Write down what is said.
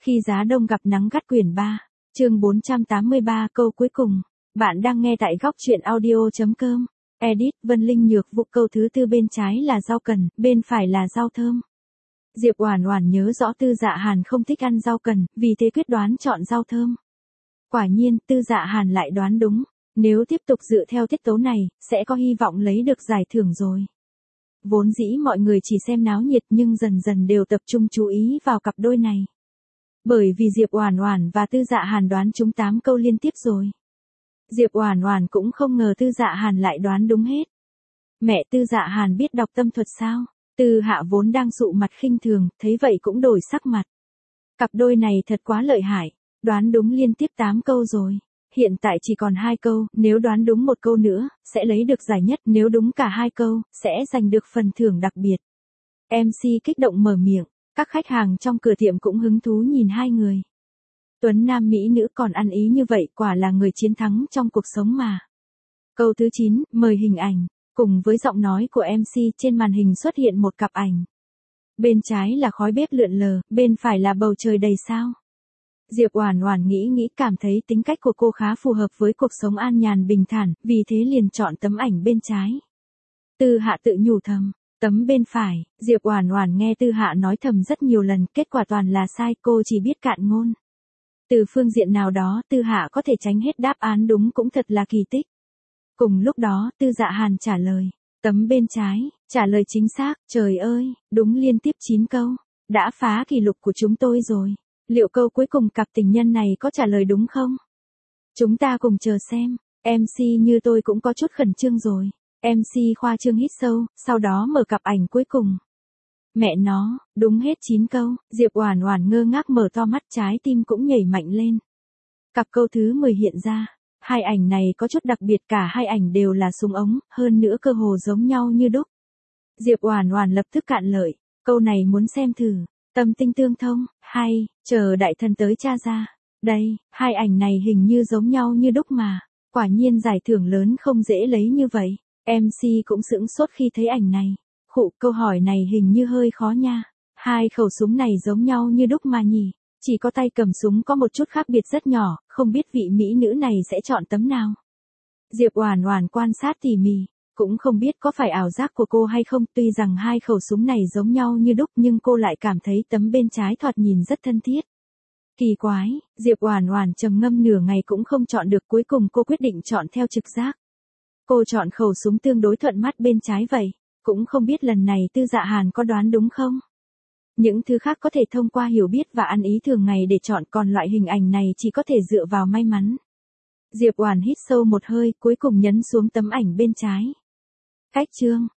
Khi giá đông gặp nắng gắt quyển 3, chương 483 câu cuối cùng. Bạn đang nghe tại góc truyện audio.com. Edit Vân Linh Nhược Vụ. Câu thứ tư bên trái là rau cần, bên phải là rau thơm. Diệp Oản Oản nhớ rõ Tư Dạ Hàn không thích ăn rau cần, vì thế quyết đoán chọn rau thơm. Quả nhiên, Tư Dạ Hàn lại đoán đúng. Nếu tiếp tục dựa theo tiết tấu này, sẽ có hy vọng lấy được giải thưởng rồi. Vốn dĩ mọi người chỉ xem náo nhiệt nhưng dần dần đều tập trung chú ý vào cặp đôi này. Bởi vì Diệp Oản Oản và Tư Dạ Hàn đoán trúng 8 câu liên tiếp rồi. Diệp Oản Oản cũng không ngờ Tư Dạ Hàn lại đoán đúng hết. Mẹ Tư Dạ Hàn biết đọc tâm thuật sao? Tư Hạ vốn đang sụ mặt khinh thường, thấy vậy cũng đổi sắc mặt. Cặp đôi này thật quá lợi hại, đoán đúng liên tiếp 8 câu rồi. Hiện tại chỉ còn 2 câu, nếu đoán đúng một câu nữa, sẽ lấy được giải nhất, nếu đúng cả 2 câu, sẽ giành được phần thưởng đặc biệt. MC kích động mở miệng, các khách hàng trong cửa tiệm cũng hứng thú nhìn hai người. Tuấn nam mỹ nữ còn ăn ý như vậy, quả là người chiến thắng trong cuộc sống mà. Câu thứ 9, mời hình ảnh. Cùng với giọng nói của MC trên màn hình xuất hiện một cặp ảnh. Bên trái là khói bếp lượn lờ, bên phải là bầu trời đầy sao. Diệp Oản Oản nghĩ cảm thấy tính cách của cô khá phù hợp với cuộc sống an nhàn bình thản, vì thế liền chọn tấm ảnh bên trái. Tư Hạ tự nhủ thầm, tấm bên phải. Diệp Oản Oản nghe Tư Hạ nói thầm rất nhiều lần, kết quả toàn là sai, cô chỉ biết cạn ngôn. Từ phương diện nào đó, Tư Hạ có thể tránh hết đáp án đúng cũng thật là kỳ tích. Cùng lúc đó, Tư Dạ Hàn trả lời, tấm bên trái, trả lời chính xác, trời ơi, đúng liên tiếp 9 câu, đã phá kỷ lục của chúng tôi rồi. Liệu câu cuối cùng cặp tình nhân này có trả lời đúng không? Chúng ta cùng chờ xem. MC như tôi cũng có chút khẩn trương rồi. MC khoa trương hít sâu, sau đó mở cặp ảnh cuối cùng. Mẹ nó, đúng hết 9 câu. Diệp Oản Oản ngơ ngác mở to mắt, trái tim cũng nhảy mạnh lên. Cặp câu thứ 10 hiện ra. Hai ảnh này có chút đặc biệt, cả hai ảnh đều là súng ống, hơn nữa cơ hồ giống nhau như đúc. Diệp Oản Oản lập tức cạn lời, câu này muốn xem thử. Tâm tinh tương thông, hay, chờ đại thần tới tra ra. Đây, hai ảnh này hình như giống nhau như đúc mà. Quả nhiên giải thưởng lớn không dễ lấy như vậy. MC cũng sững sốt khi thấy ảnh này. Khụ, câu hỏi này hình như hơi khó nha. Hai khẩu súng này giống nhau như đúc mà nhỉ. Chỉ có tay cầm súng có một chút khác biệt rất nhỏ, không biết vị mỹ nữ này sẽ chọn tấm nào. Diệp Oản Oản quan sát tỉ mỉ, cũng không biết có phải ảo giác của cô hay không, tuy rằng hai khẩu súng này giống nhau như đúc nhưng cô lại cảm thấy tấm bên trái thoạt nhìn rất thân thiết. Kỳ quái, Diệp Oản Oản trầm ngâm nửa ngày cũng không chọn được, cuối cùng cô quyết định chọn theo trực giác. Cô chọn khẩu súng tương đối thuận mắt bên trái vậy, cũng không biết lần này Tư Dạ Hàn có đoán đúng không? Những thứ khác có thể thông qua hiểu biết và ăn ý thường ngày để chọn, còn loại hình ảnh này chỉ có thể dựa vào may mắn. Diệp Oản hít sâu một hơi, cuối cùng nhấn xuống tấm ảnh bên trái. Cách chương,